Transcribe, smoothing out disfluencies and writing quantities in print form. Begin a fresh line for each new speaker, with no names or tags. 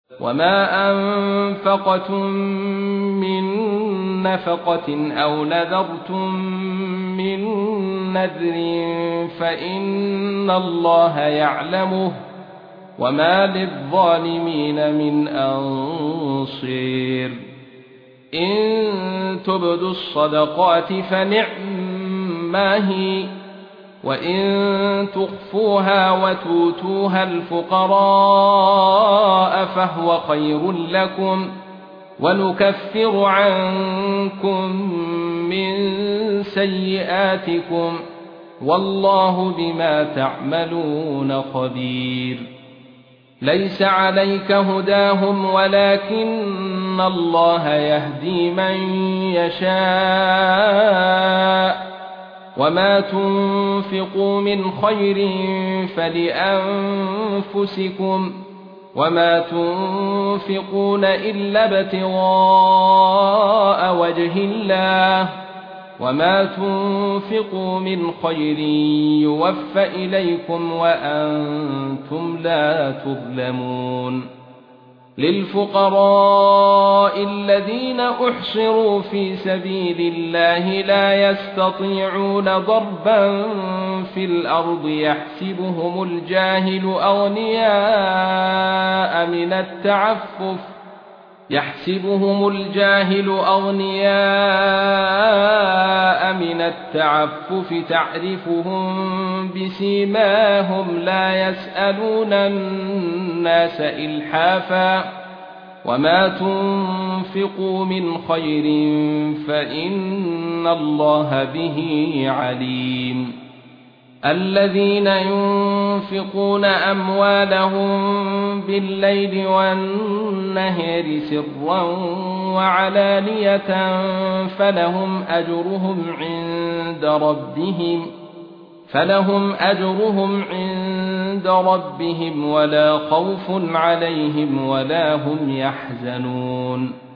وما أنفقتم من نفقة أو نذرتم من نذر فإن الله يعلمه وما للظالمين من أنصير إن تبدوا الصدقات فنعما هي وإن تخفوها وتؤتوها الفقراء فهو خير لكم ونكفر عنكم من سيئاتكم والله بما تعملون خبير ليس عليك هداهم ولكن الله يهدي من يشاء وما تنفقوا من خير فلأنفسكم وما تنفقون إلا ابتغاء وجه الله وما تنفقوا من خير يوفى إليكم وأنتم لا تظلمون للفقراء الذين أحصروا في سبيل الله لا يستطيعون ضربا في الأرض يحسبهم الجاهل أغنياء من التعفف تعرفهم بسيماهم لا يسألون الناس إلحافا وما تنفقوا من خير فإن الله به عليم الذين ينفقون أموالهم بالليل والنهار سرا وعلانية فلهم أجرهم عند ربهم ولا خوف عليهم ولا هم يحزنون